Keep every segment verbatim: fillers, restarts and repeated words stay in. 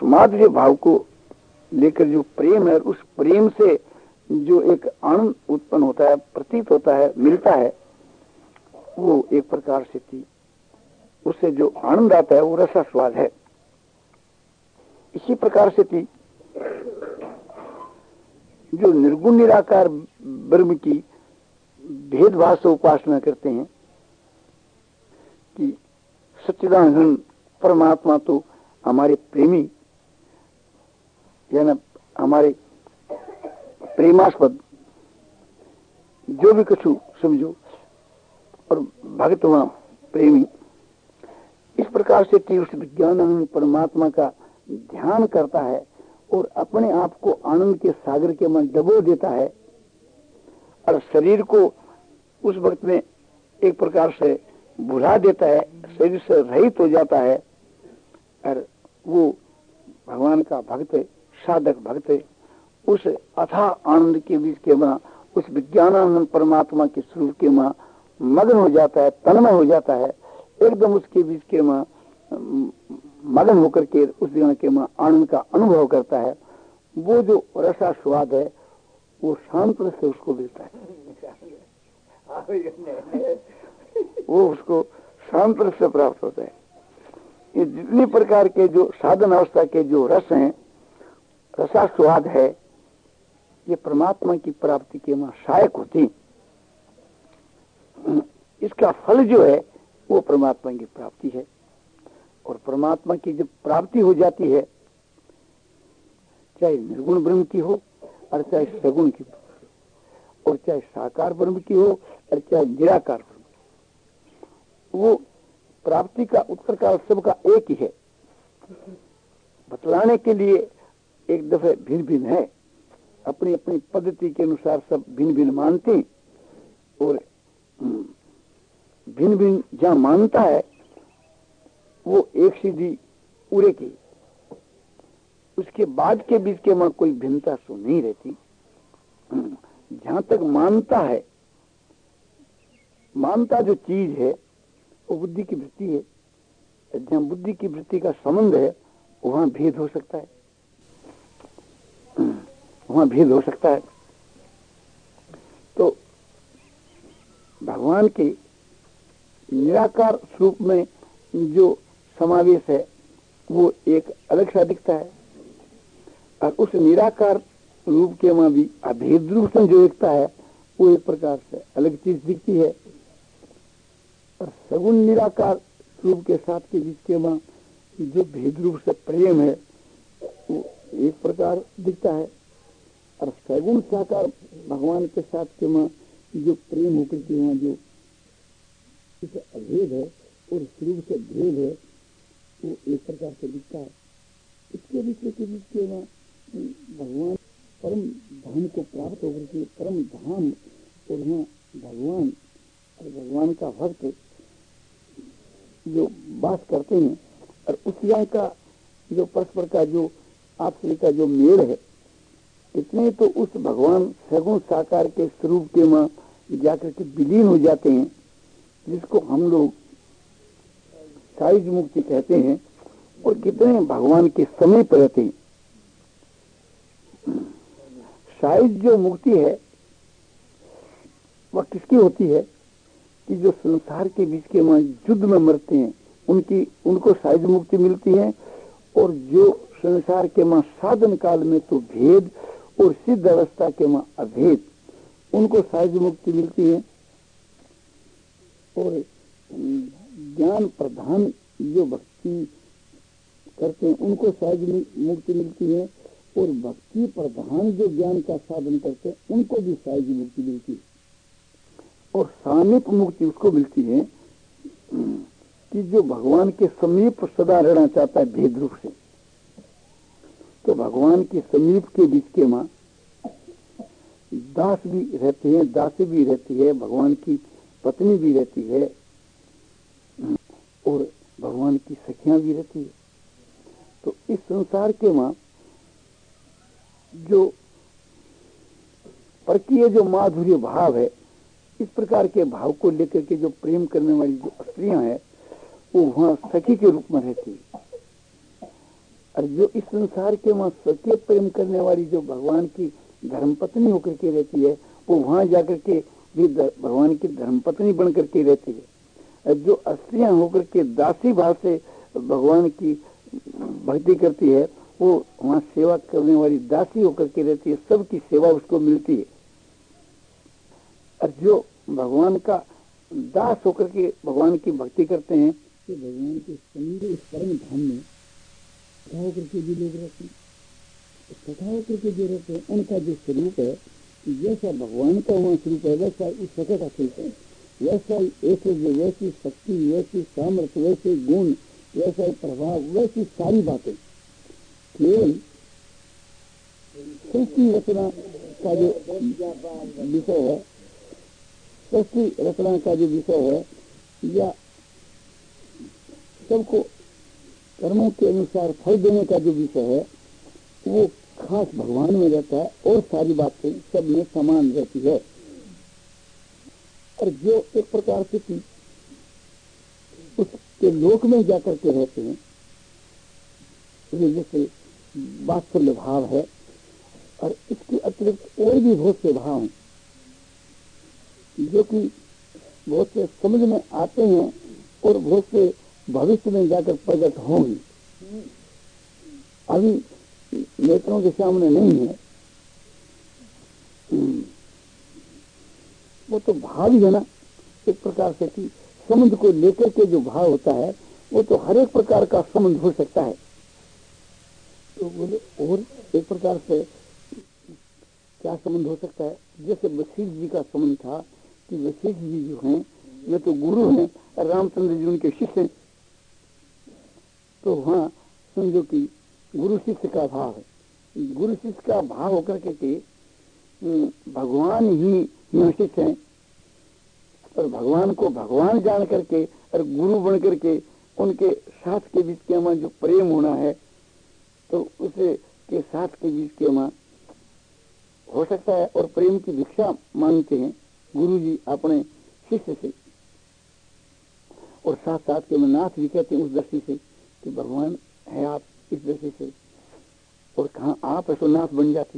माधुर्य भाव को लेकर जो प्रेम है, उस प्रेम से जो एक आनंद उत्पन्न होता है, प्रतीत होता है, मिलता है, वो एक प्रकार से थी, उससे जो आनंद आता है वो रसास्वाद है। इसी प्रकार से थी जो निर्गुण निराकार ब्रह्म की भेदभाव से उपासना करते हैं कि सच्चिदानंद परमात्मा तो हमारे प्रेमी यानी हमारे प्रेमास्पद जो भी कुछ समझो, और भक्त वहां प्रेमी। इस प्रकार से थी उस विज्ञानानंद परमात्मा का ध्यान करता है और अपने आप को आनंद के सागर के मन डबो देता है, और शरीर को उस वक्त में एक प्रकार से भुला देता है, शरीर से रहित हो जाता है, और वो भगवान का भक्त, साधक भक्त उस अथाह आनंद के बीच के मां, उस विज्ञानानंद परमात्मा के स्वरूप के मां मग्न हो जाता है, तन्मय हो जाता है, एकदम उसके बीच के मां मगन होकर के उस जगह के मां आनंद का अनुभव करता है। वो जो रसा स्वाद है वो शांत रस से उसको मिलता है, वो उसको शांत रस से प्राप्त होता है। ये जितनी प्रकार के जो साधन अवस्था के जो रस हैं, रसा स्वाद है, ये परमात्मा की प्राप्ति के मां सहायक होती। इसका फल जो है वो परमात्मा की प्राप्ति है, और परमात्मा की जब प्राप्ति हो जाती है, चाहे निर्गुण ब्रह्म की हो और चाहे सगुण की हो, और चाहे साकार ब्रह्म की हो और चाहे निराकार ब्रह्म, वो प्राप्ति का उत्तर का सबका एक ही है। बतलाने के लिए एक दफे भिन्न भिन्न है, अपनी अपनी पद्धति के अनुसार सब भिन्न भिन्न मानते, और भिन्न भिन्न जहां मानता है वो एक सीधी पूरे की, उसके बाद के बीच के में कोई भिन्नता सो नहीं रहती। जहां तक मानता है, मानता जो चीज है वो बुद्धि की वृत्ति है, जहां बुद्धि की वृत्ति का संबंध है वहां भेद हो सकता है, वहां भेद हो सकता है। तो भगवान के निराकार स्वरूप में जो समावेश है वो एक अलग सा दिखता है, और उस निराकार रूप के वहां भी अभेद रूप से जो दिखता है वो एक प्रकार से अलग चीज दिखती है, और सगुण निराकार रूप के साथ के बीच के वहां जो भेद रूप से प्रेम है वो एक प्रकार दिखता है, और सगुण साकार भगवान के साथ के वहां जो प्रेम होकर के वहां जो अभेद है और स्वरूप से भेद है वो एक प्रकार से दिखता है। इसके बीच के बीच के वहां भगवान परम धाम को प्राप्त होकर के परम धाम, और वहां भगवान और भगवान का भक्त जो वास करते हैं, और उस यहाँ का जो परस्पर का जो आपसी का जो मेल है, इतने तो उस भगवान सगुण साकार के स्वरूप के वहां जाकर के विलीन हो जाते हैं, जिसको हम लोग साइज मुक्ति कहते हैं, और कितने भगवान के समीप रहते हैं। साइज जो मुक्ति है वह किसकी होती है कि जो संसार के बीच के वहां युद्ध में मरते हैं उनकी उनको साइज मुक्ति मिलती है, और जो संसार के वहां साधन काल में तो भेद और सिद्ध अवस्था के वहां अभेद, उनको साइज मुक्ति मिलती है, और ज्ञान प्रधान जो भक्ति करते हैं उनको सहज मुक्ति मिलती है, और भक्ति प्रधान जो ज्ञान का साधन करते हैं उनको भी सहज मुक्ति मिलती है, और सामीप मुक्ति उसको मिलती है कि जो भगवान के समीप सदा रहना चाहता है भेद रूप से। तो भगवान के समीप के बीच के मां दास भी रहते हैं, दासी भी रहती है, भगवान की पत्नी भी रहती है, और भगवान की सखियां भी रहती है। तो इस संसार के मां जो परकीय जो माधुर्य भाव है, इस प्रकार के भाव को लेकर के जो प्रेम करने वाली जो स्त्रियां हैं वो वहां सखी के रूप में रहती है, और जो इस संसार के वहां सत्य प्रेम करने वाली जो भगवान की धर्मपत्नी होकर के रहती है, वो वहां जाकर के भी भगवान की धर्मपत्नी बन करके रहती है। जो स्त्रियां होकर के दासी भाव से भगवान की भक्ति करती है, वो वहां सेवा करने वाली दासी होकर के रहती है, सबकी सेवा उसको मिलती है। और जो भगवान का दास होकर के भगवान की भक्ति करते हैं, तो भगवान के समीर इस परम धाम में कथा होकर के जो लोग रहते हैं, कथा होकर के जो रहते हैं, उनका जो स्वरूप है, जैसा भगवान का वहाँ स्वरूप है, वैसा उस सखा का स्वरूप है, वैसा ऐसे वैसी शक्ति, वैसी सामर्थ्य, वैसे गुण, वैसा प्रभाव, वैसी सारी बातें। केवल सृष्टि रचना का जो विषय है, सृष्टि रचना का जो विषय है, या सबको कर्मों के अनुसार फल देने का जो विषय है, वो खास भगवान में रहता है, और सारी बातें सब में समान रहती है। और जो एक प्रकार से कि उसके लोक में जाकर के रहते हैं, जैसे वात्सल्य भाव है, और इसके अतिरिक्त और भी बहुत से भाव हैं जो कि बहुत से समझ में आते हैं और बहुत से भविष्य में जाकर प्रकट होंगे, अभी नेत्रों के सामने नहीं है। वो तो भाव ही है ना, एक प्रकार से कि समुद्र को लेकर के जो भाव होता है, वो तो हर एक प्रकार का समुद्र हो सकता है। तो बोले और एक प्रकार से क्या संबंध हो सकता है, जैसे वशिष्ठ जी का संबंध था कि वशिष्ठ जी जो हैं, ये तो गुरु हैं, रामचंद्र जी उनके शिष्य हैं, तो वहाँ समझो कि गुरु शिष्य का भाव है। गुरु शिष्य का भाव होकर के भगवान ही शिष्य हैं, और भगवान को भगवान जान करके और गुरु बन करके उनके साथ के बीच के हमारा जो प्रेम होना है, तो उसे के साथ के बीच के हमारा हो सकता है, और प्रेम की भिक्षा मांगते हैं गुरु जी अपने शिष्य से, और साथ साथ के में नाथ भी कहते हैं उस दृष्टि से कि भगवान है आप इस दृष्टि से, और कहा आप ऐसो नाथ बन जाती।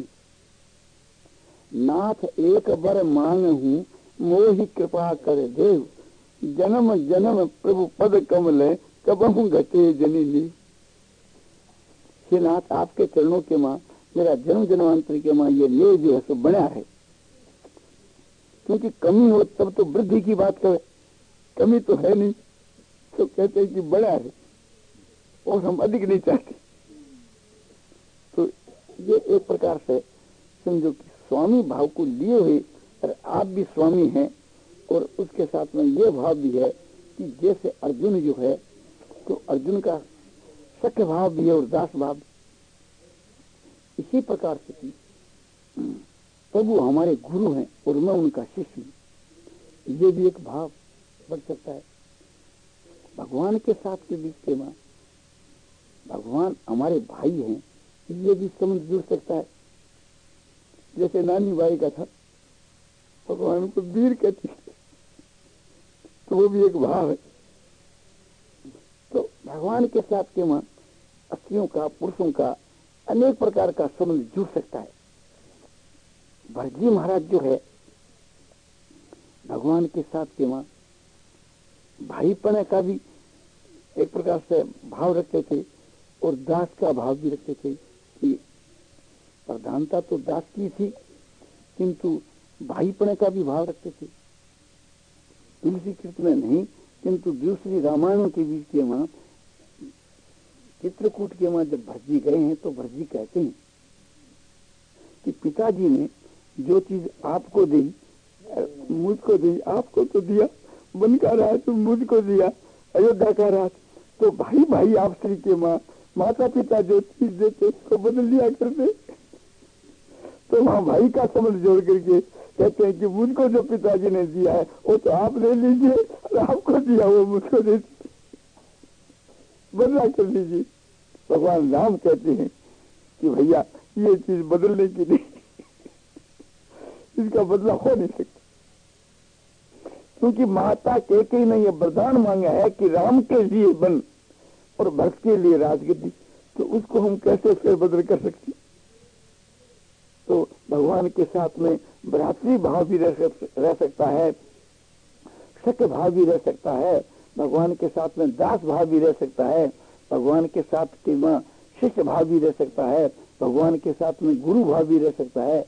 नाथ एक बार मांग हूँ मोहि कृपा कर देव, जन्म जन्म प्रभु पद कमल कबहू घटे जननी। हे नाथ, आपके चरणों के माँ मेरा जन्म जन्मांतर के माँ ये ले जो है सो बना है, क्योंकि कमी हो तब तो वृद्धि की बात करे, कमी तो है नहीं, तो कहते हैं कि बड़ा है और हम अधिक नहीं चाहते। तो ये एक प्रकार से समझो कि स्वामी भाव को लिए हुए, और आप भी स्वामी हैं, और उसके साथ में ये भाव भी है कि जैसे अर्जुन जो है, तो अर्जुन का सख्य भाव भी है और दास भाव। इसी प्रकार से कि प्रभु हमारे गुरु हैं और मैं उनका शिष्य हूँ, ये भी एक भाव बढ़ सकता है। भगवान के साथ के बीच के मां भगवान हमारे भाई हैं, ये भी समझ जुड़ सकता है। जैसे नानी बाई का था, भगवान को वीर कहती है, तो वो भी एक भाव है। तो भगवान के साथ के मां स्त्रियों का, पुरुषों का अनेक प्रकार का संबंध जुड़ सकता है। भरजी महाराज जो है, भगवान के साथ के मां भाईपने का भी एक प्रकार से भाव रखते थे, और दास का भाव भी रखते थे कि प्रधानता तो दास की थी, किंतु भाईपने का भी भाव रखते थे। तुलसी कृत में नहीं, किंतु दूसरी रामायणों के बीच के मां, चित्रकूट के मां जब भरजी गए हैं, तो भरजी कहते हैं कि पिताजी ने जो चीज आपको दी मुझको दी, आपको तो दिया वन का राज, तो मुझको दिया अयोध्या का राज। तो भाई भाई आप श्री के माँ माता पिता जो चीज देते उसको बदल लिया करते। तो वहाँ भाई का संबंध जोड़ करके कहते हैं कि मुझको जो पिताजी ने दिया है वो तो आप ले लीजिए, और आपको दिया वो मुझको दे दीजिए, बदला कर लीजिए। भगवान राम कहते हैं कि भैया ये चीज बदलने की नहीं, इसका बदला हो नहीं सकता, क्योंकि माता कैकेयी ने यह वरदान मांगा है कि राम के लिए बन और भक्त के लिए राजगद्दी। तो उसको हम कैसे फेरबदल कर सकते? तो भगवान के साथ में भ्रातृ भाव भी रह, रह सकता है, सत्य भाव भी रह सकता है, भगवान के साथ में दास भाव भी रह सकता है, भगवान के साथ के मां शिष्य भाव भी रह सकता है, भगवान के साथ में गुरु भाव भी रह सकता है।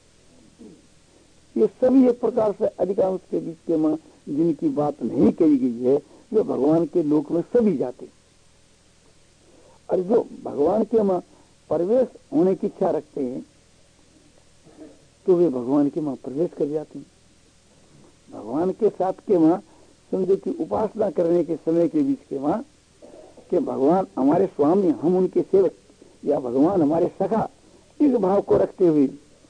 ये सभी एक प्रकार से अधिकांश के बीच के मां जिनकी बात नहीं कही गई है वे भगवान के लोक में सभी जाते, और जो भगवान के मां प्रवेश होने की इच्छा रखते हैं तो वे भगवान के मां प्रवेश कर जाते हैं। भगवान के साथ के मां समझो कि उपासना करने के समय के बीच के मां कि भगवान हमारे स्वामी, हम उनके सेवक, या भगवान हमारे सखा, इस भाव को रखते हुए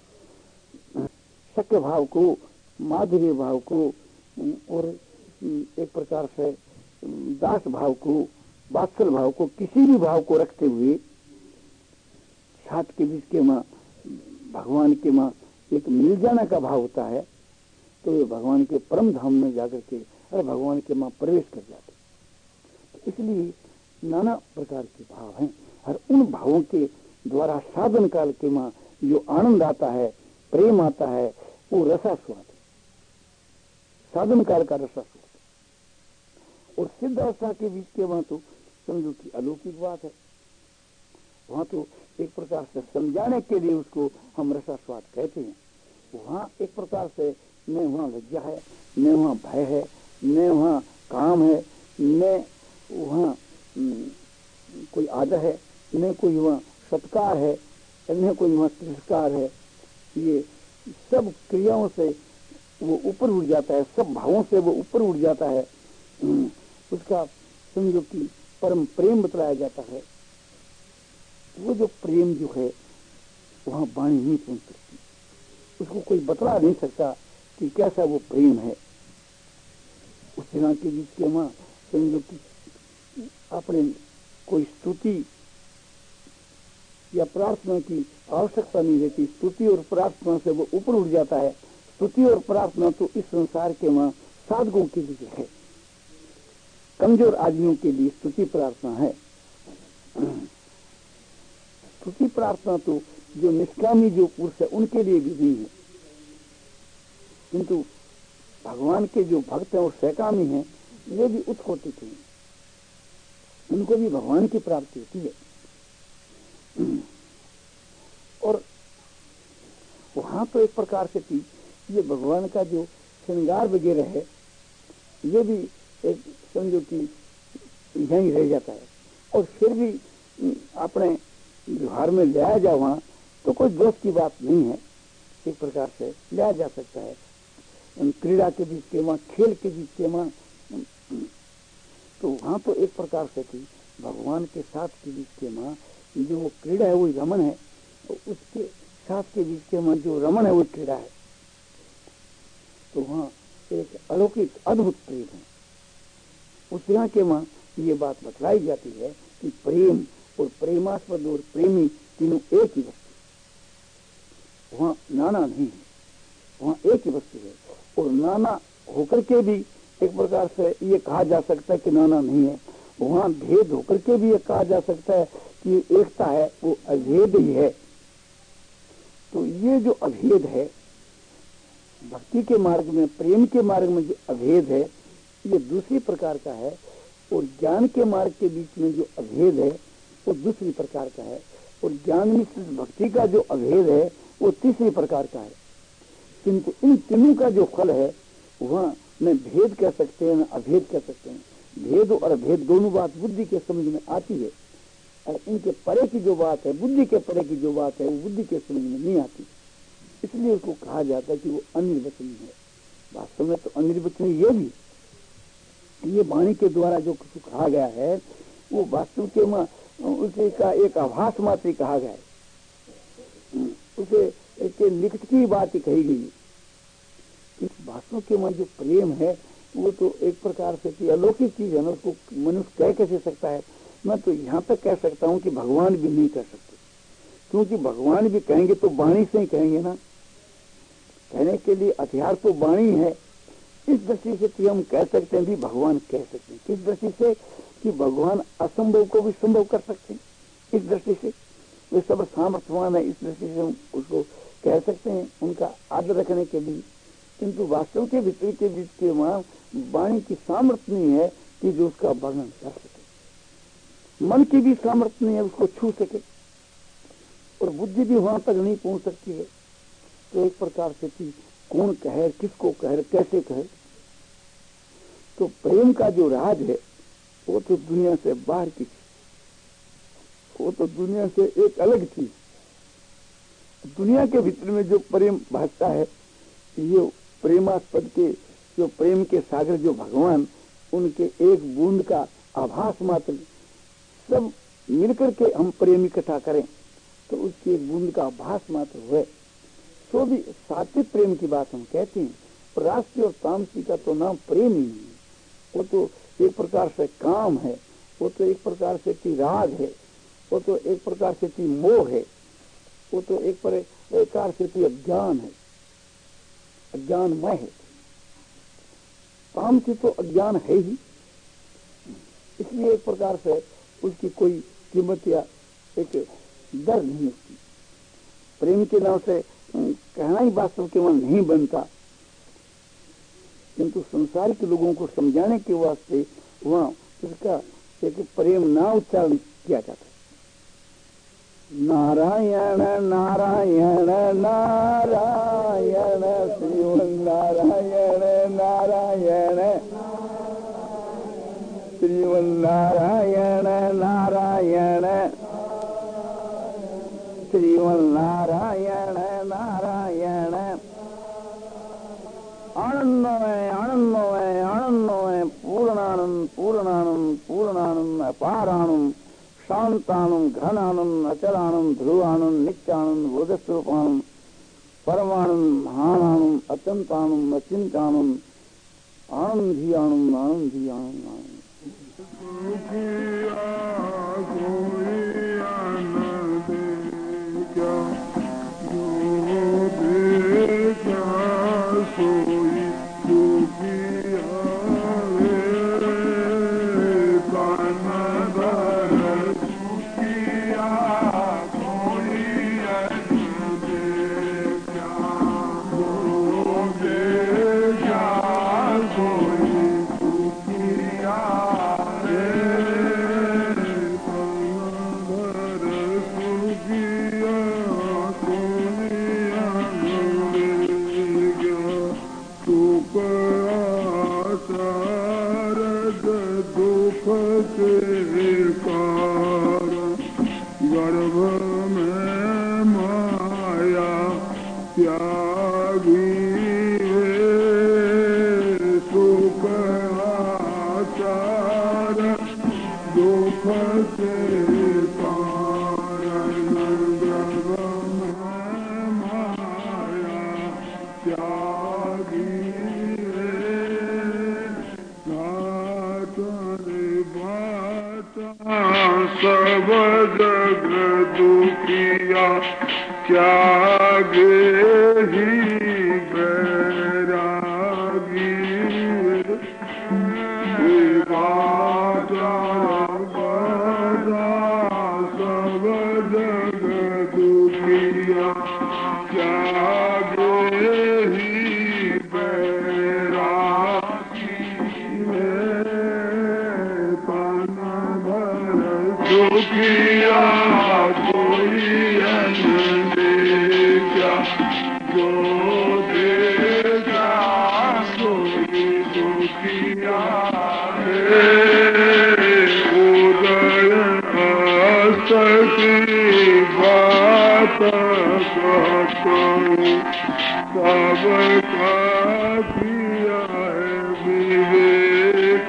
सख्य भाव को, माधुर्य भाव को और एक प्रकार से दास भाव को, वात्सल भाव को, किसी भी भाव को रखते हुए साथ के बीच के मां भगवान के मां एक मिल जाना का भाव होता है, तो वे भगवान के परम धाम में जाकर के अरे भगवान के मां प्रवेश कर जाते। तो इसलिए नाना प्रकार के भाव हैं, और उन भावों के द्वारा साधन काल के मां जो आनंद आता है, प्रेम आता है, वो रसास्वाद, साधन काल का रसास्वाद। और सिद्ध अवस्था के बीच के वहां तो समझो कि अलौकिक बात है, वहां तो एक प्रकार से समझाने के लिए उसको हम रसास्वाद कहते हैं। वहां एक प्रकार से न वहां लज्जा है, न वहां भय है, न वहां काम है, न वहां कोई आदर है, न कोई वहां सत्कार है, न कोई वहां तिरस्कार है। ये सब क्रियाओं से वो ऊपर उठ जाता है, सब भावों से वो ऊपर उठ जाता है। उसका समझो कि परम प्रेम बतलाया जाता है। वो जो प्रेम जो है वहां वाणी नहीं पहुंच सकती, उसको कोई बतला नहीं सकता कि कैसा वो प्रेम है। उस तरह के बीच के मां समझो कि अपने कोई स्तुति या प्रार्थना की आवश्यकता नहीं रहती, स्तुति और प्रार्थना से वो ऊपर उठ जाता है। स्तुति और प्रार्थना तो इस संसार के मां साधकों के लिए है, कमजोर आदमियों के लिए स्तुति प्रार्थना है। स्तुति प्रार्थना तो जो निष्कामी जो पुरुष है उनके लिए भी नहीं है, किंतु भगवान के जो भक्त हैं और सहकामी हैं वे भी उत्कोटित हैं, उनको भी भगवान की प्राप्ति होती है। और वहां तो एक प्रकार से थी ये भगवान का जो श्रृंगार वगैरह है ये भी एक समझो कि यहीं रह जाता है, और फिर भी अपने व्यवहार में लाया जाए वहां तो कोई दोष की बात नहीं है, एक प्रकार से लाया जा सकता है। क्रीड़ा के बीच के वहां, खेल के बीच के वहां, तो वहां तो एक प्रकार से थी भगवान के साथ के बीच के वहां जो वो क्रीड़ा है वो रमन है, तो उसके साथ के बीच के वहां जो रमन है वो क्रीड़ा है। तो वहां एक अलौकिक अद्भुत प्रेम है। उस तरह के वहां ये बात बतलाई जाती है कि प्रेम और प्रेमास्पद और प्रेमी तीनों एक ही वस्तु, वहां नाना नहीं है, वहां एक ही वस्तु है। और नाना होकर के भी एक प्रकार से ये कहा जा सकता है कि नाना नहीं है, वहां भेद होकर के भी ये कहा जा सकता है कि एकता है, वो अभेद ही है। तो ये जो अभेद है भक्ति के मार्ग में, प्रेम के मार्ग में जो अभेद है ये दूसरी प्रकार का है, और ज्ञान के मार्ग के बीच में जो अभेद है वो दूसरी प्रकार का है, और ज्ञान मिश्रित भक्ति का जो अभेद है वो तीसरी प्रकार का है। किंतु इन तीनों का जो फल है वह न भेद कह सकते हैं न अभेद कह सकते हैं। भेद और अभेद दोनों बात बुद्धि के समझ में आती है, और इनके परे की जो बात है, बुद्धि के परे की जो बात है वो बुद्धि के समझ में नहीं आती, इसलिए उसको कहा जाता है कि वो अनिर्वचनीय है। वास्तव में तो अनिर्वचनीय ये भी, ये वाणी के द्वारा जो कुछ कहा गया है वो वास्तव के में उसे का एक आभास मात्र कहा गया है, उसे एक लिखित की बात ही कही गई। इस वास्तव के में जो प्रेम है वो तो एक प्रकार से कि अलौकिक चीज है ना, उसको मनुष्य कह कैसे सकता है। मैं तो यहाँ तक कह सकता हूँ कि भगवान भी नहीं कह सकते, क्योंकि भगवान भी कहेंगे तो वाणी से ही कहेंगे ना, कहने के लिए हथियार तो वाणी है। इस दृष्टि से तो हम कह सकते हैं भी भगवान कह सकते हैं, किस दृष्टि से कि भगवान असंभव को भी संभव कर सकते हैं, इस दृष्टि से वे सब सामर्थ्यवान है, इस दृष्टि से हम उसको कह सकते हैं उनका आदर रखने के लिए। किंतु वास्तव के भीतर के बीच के वहां वाणी की सामर्थ्य नहीं है कि जो उसका वर्णन कर सके, मन की भी सामर्थ्य नहीं है उसको छू सके, और बुद्धि भी वहां तक नहीं पहुंच सकती है। तो एक प्रकार से कि कौन कहे, किसको कहे, कैसे कहे। तो प्रेम का जो राज है वो तो दुनिया से बाहर की चीज, वो तो दुनिया से एक अलग चीज। दुनिया के भीतर में जो प्रेम भागता है, ये प्रेमास्पद के जो प्रेम के सागर जो भगवान, उनके एक बूंद का आभास मात्र, सब मिलकर के हम प्रेम इकट्ठा करें तो उसकी एक बूंद का आभास मात्र हुए तो भी सात्विक प्रेम की बात हम कहते हैं। और राष्ट्रीय और तामसी का तो नाम प्रेम ही नहीं है, वो तो एक प्रकार से काम है, वो तो एक प्रकार से की राग है, वो तो एक प्रकार से की मोह है, वो तो एक प्रकार से की अज्ञान है, अज्ञानमय है। तामसी तो अज्ञान है ही, इसलिए एक प्रकार से उसकी कोई कीमत या एक दर नहीं होती। प्रेम के नाम से कहना ही वास्तव केवल नहीं बनता, किंतु संसार के लोगों को समझाने के वास्ते वहां उसका एक प्रेम ना उच्चारण किया जाता है। नारायण नारायण नारायण श्रीमन नारायण नारायण श्रीमन नारायण नारायण श्रीमन नारायण नारायण। आनंदमय आनंदमय आनंदमय पूर्णानंद पूर्णानंद पूर्णानंद अपारानंद शांतानंद घनानंद अचलानंद ध्रुवानंद नित्यानंद बोधस्वरूपानंद परमानंद महानानंद अत्यंतानंद अचिंतानंद आनंद ही आनंद आनंद ही आनंद आनंद। सब जग दुखिया त्यागे ही बैरागी सब जग दुखिया त्यागे ही बैरागी दुखिया कोई अनदेखा जो देखा कोई दुखिया उदय सकी बात कहूँ सबका किया है विवेक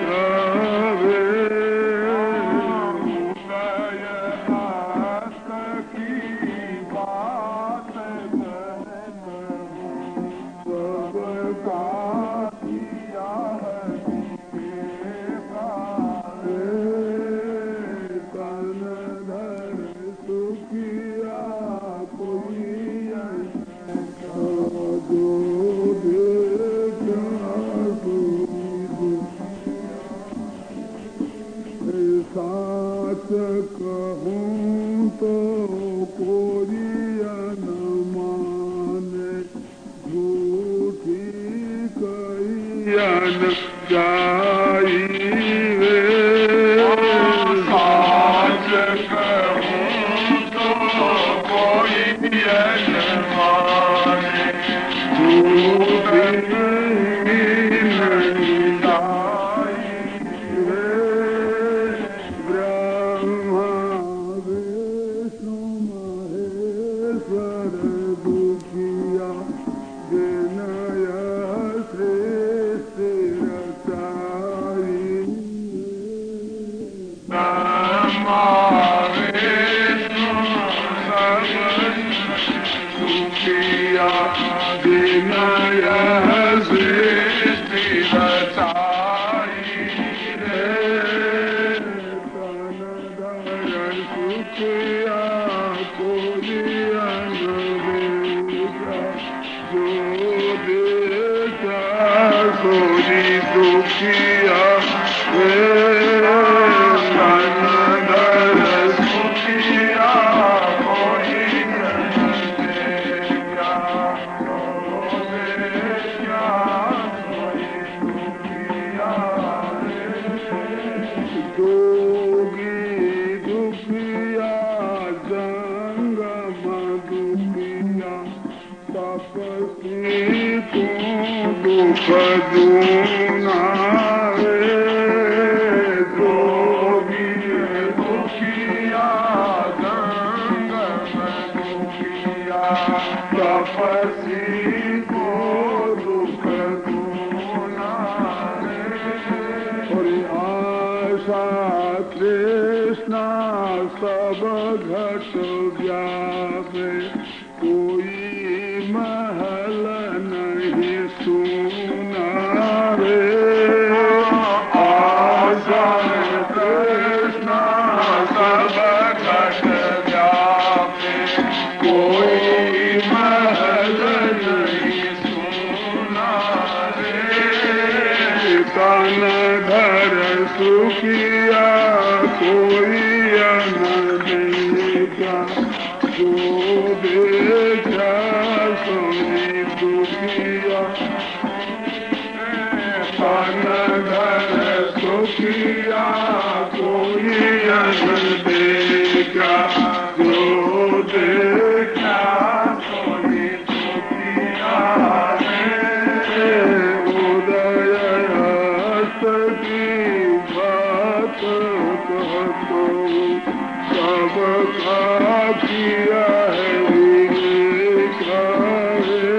कहूँ को कोरिया न माने झूठी कहिया न जाई वे साच कहूँ तो कोई न माने झूठी नहीं जाई वे ब्रह्मा विष्णु महेश्वर दुखिया विनय सृष्टि रचाई ब्रह्मा विष्णु दुखिया विनय सृष्टि रचाई सुखिया कोरिया जो देखा सोरी दुखिया वे नंदर सुखिया कोई देखा जो देखा सोरी दुखिया जोगी दुखिया जंगम दुखिया तपस्वी तू दुख दूना रे जोगी दुखिया जंगम दुखिया तपस्वी तू दुख दूना रे आशा कृष्णा सब घट व्यापे कोई महल नहीं सुना रे आशा कृष्णा सब घट व्यापे कोई महल नहीं सुना रे कान घर सुखिया कोई न देखा जो देखा सोनी दुखिया कान घर सुखिया कोई न देखा जो देखा सोनी दुखिया उदय की बात कहतो सब का किया है विवेका है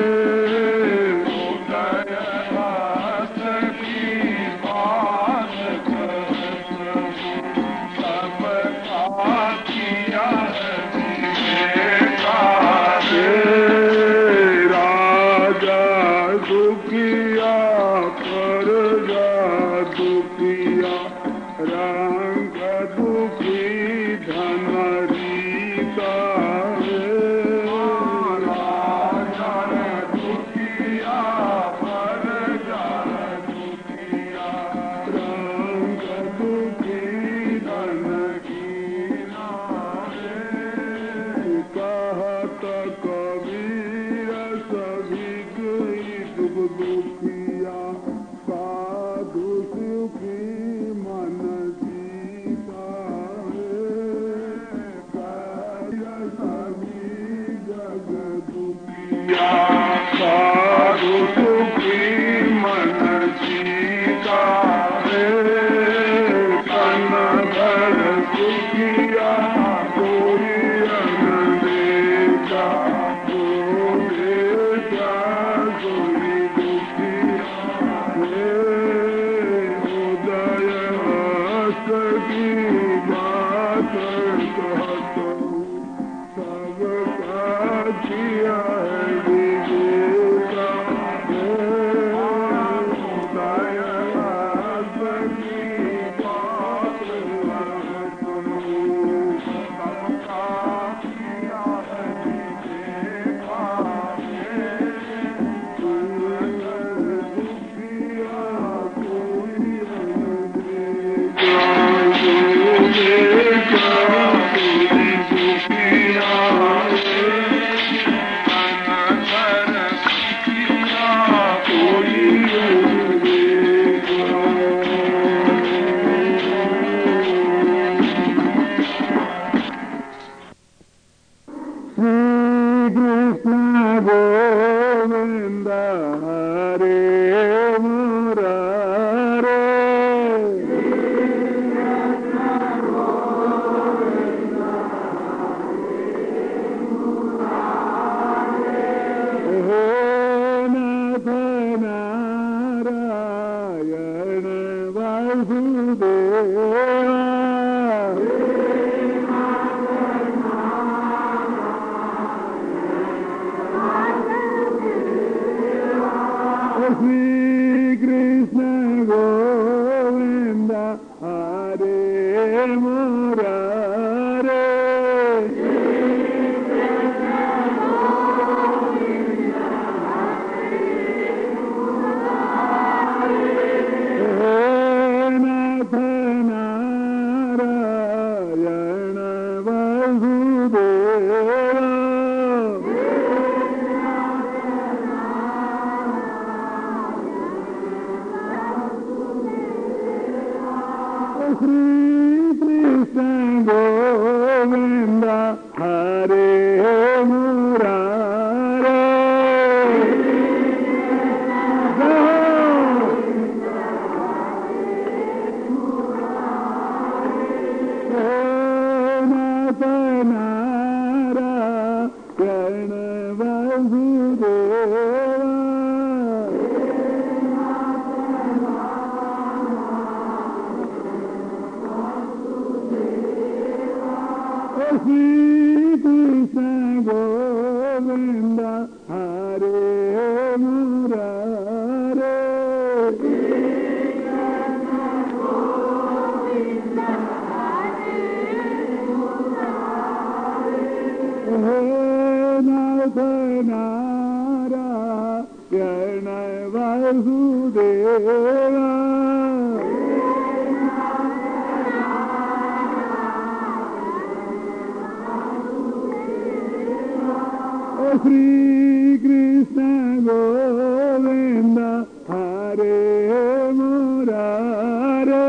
उदय की बात कहतो सब का किया है विवेका है राजा दुखिया प्रजा दुखिया रंग दुखी धन रीता राजा दुखिया प्रजा दुखिया रंग दुखी धन कीना कहत कबीर सभी दुख दुखिया साधु सुखी मन जीता सभी जग दुखिया साधु सुखी मन जीता कन घर सुखिया कोई न देखा जो देखा कोई दुखिया उदय की बात कहतो सब का किया है विवेका उदय की बात कहतो सब का किया है विवेका दुखिया कोई न देखा Shri Krishna Govinda Hare Murare Nath Narayana Vasudeva Shri Krishna Govinda Hare Murare Nath Narayana Vasudeva Shri Krishna Govinda Hare Murare Nath Narayana Vasudeva Shri Krishna Govinda Hare Murare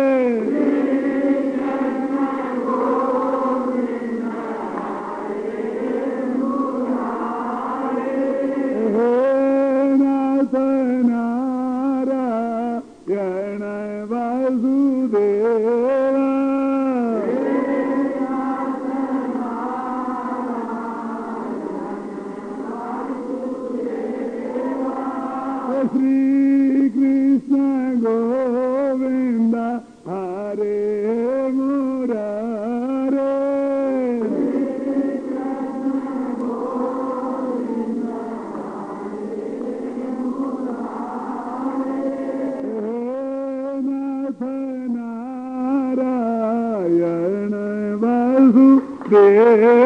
Nath Narayana Vasudeva Shri Krishna Govinda Hare Murare Nath Narayana Vasudeva